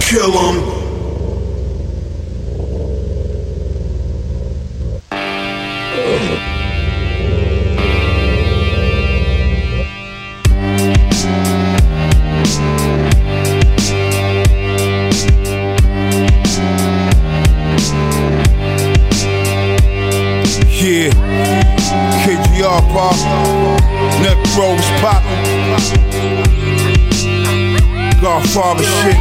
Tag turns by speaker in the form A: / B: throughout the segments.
A: kill 'em. Yeah, KGR pop, neck rolls poppin', Godfather shit.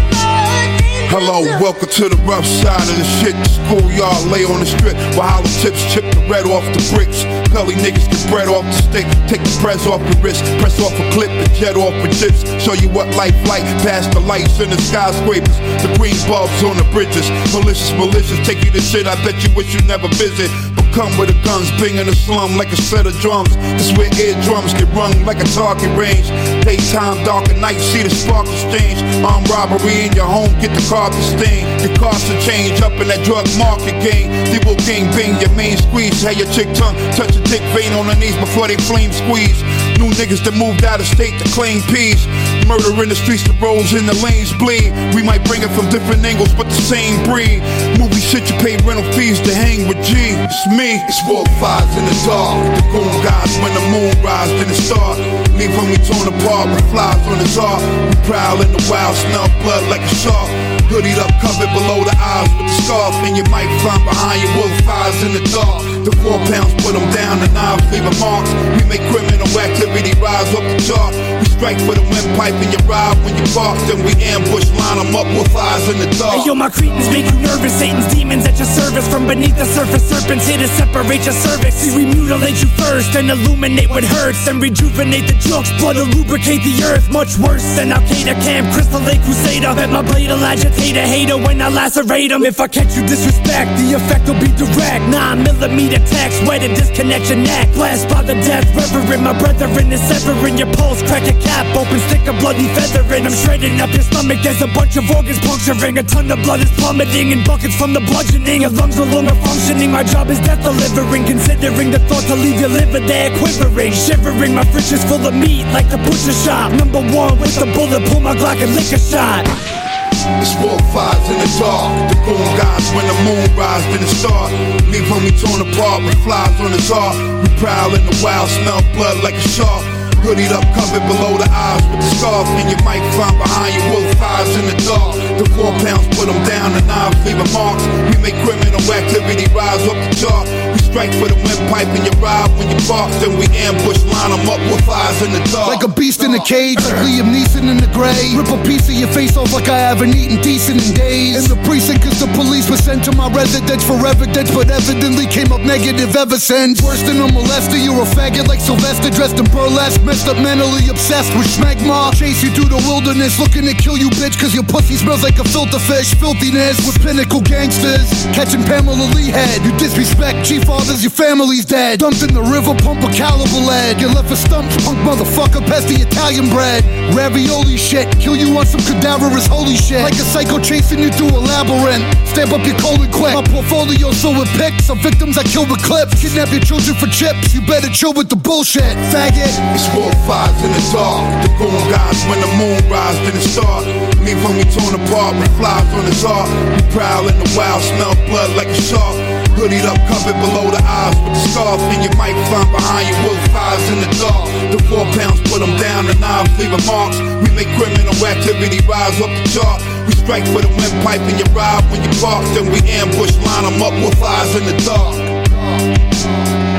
A: Hello, welcome to the rough side of the shit. The schoolyard lay on the strip while hollow tips chip the red off the bricks. Gully niggas get bread off the stick, take the press off the wrist, press off a clip and jet off with chips. Show you what life like, past the lights in the skyscrapers, the green bulbs on the bridges. Malicious, take you to shit I bet you wish you never visit. But come with the guns, banging the slum like a set of drums. This where eardrums get rung like a target range. Daytime, dark at night, see the spark exchange. Armed robbery in your home, get the carpet stain. Your cost to change up in that drug market game. People gang bang your main squeeze. Have your chick tongue touch a dick vein on her knees before they flame squeeze. New niggas that moved out of state to claim peace. Murder in the streets, the roads in the lanes bleed. We might bring it from different angles, but the same breed. Movie shit, you pay rental fees to hang with G. It's me. It's 4-5s in the dark. The goon guys when the moon rise, then it start. Leave when we torn apart with flies on his heart. We prowl in the wild, smell blood like a shark. Hoodied up, covered below the eyes with the scarf. And you might find behind your wolf eyes in the dark. The 4 pounds put them down, the knives leaving marks. We make criminal activity rise up the chart. We strike for the windpipe and you ride when you bark. Then we ambush, line them up with eyes in the dark.
B: Hey, yo, my cretins make you nervous. Satan's demons at your service. From beneath the surface, serpents here to separate your cervix. See, we mutilate you first and illuminate what hurts. And rejuvenate the jokes, blood to lubricate the earth. Much worse than Al-Qaeda Camp, Crystal Lake Crusader. Bet my blade will agitate a hater when I lacerate him. If I catch you disrespect, the effect will be direct. 9mm text, way to disconnect your neck. Blessed by the death, reverend my brethren is severing your pulse. Crack a cap open, stick a bloody feather in. I'm shredding up your stomach, there's a bunch of organs puncturing. A ton of blood is plummeting in buckets from the bludgeoning. Your lungs no longer functioning, my job is death delivering. Considering the thought to leave your liver there quivering. Shivering, my fridge is full of meat like the butcher shop. Number one with the bullet, pull my Glock and lick a shot.
A: It's 4-5s in the dark. The goon guys when the moon rise, then it start. Leave when we torn apart with flies on his heart. We prowl in the wild, smell blood like a shark. Hoodied up, covered below the eyes with the scarf. And you might find behind your wolf eyes in the dark. The 4 pounds put them down, the knives leaving marks. We make criminal activity rise up the chart. We strike for the windpipe and you ride when you bark. Then we ambush, line them up with eyes in the dark.
C: Like a beast in a cage, like Liam Neeson in the gray. Rip a piece of your face off like I haven't eaten decent in days. In the precinct cause the police were sent to my residence for evidence, but evidently came up negative ever since. Worse than a molester, you're a faggot like Sylvester dressed in burlesque. Messed up, mentally obsessed with schmegma. Chase you through the wilderness, looking to kill you bitch, cause your pussy smells like a filter fish. Filthiness with pinnacle gangsters, catching Pamela Lee head. You disrespect chief fathers, your family's dead. Dumped in the river, pump a caliber lead. You're left for stumps, punk motherfucker, past the Italian bread. Ravioli shit, kill you on some cadaverous holy shit. Like a psycho chasing you through a labyrinth. Stamp up your colon quick. My portfolio filled with pics of victims I killed with clips. Kidnap your children for chips, you better chill with the bullshit, faggot.
A: It's 4-5s in the dark. The goon guys when the moon rise, then it start. Leave when we torn apart with flies on his heart. We prowl in the wild, smell blood like a shark. Hoodied up, covered below the eyes with the scarf. And you might find behind your wolf eyes in the dark. The 4 pounds put them down, the knives leaving marks. We make criminal activity rise up the chart. We strike for the windpipe and you ride when you bark. Then we ambush, line them up with eyes in the dark.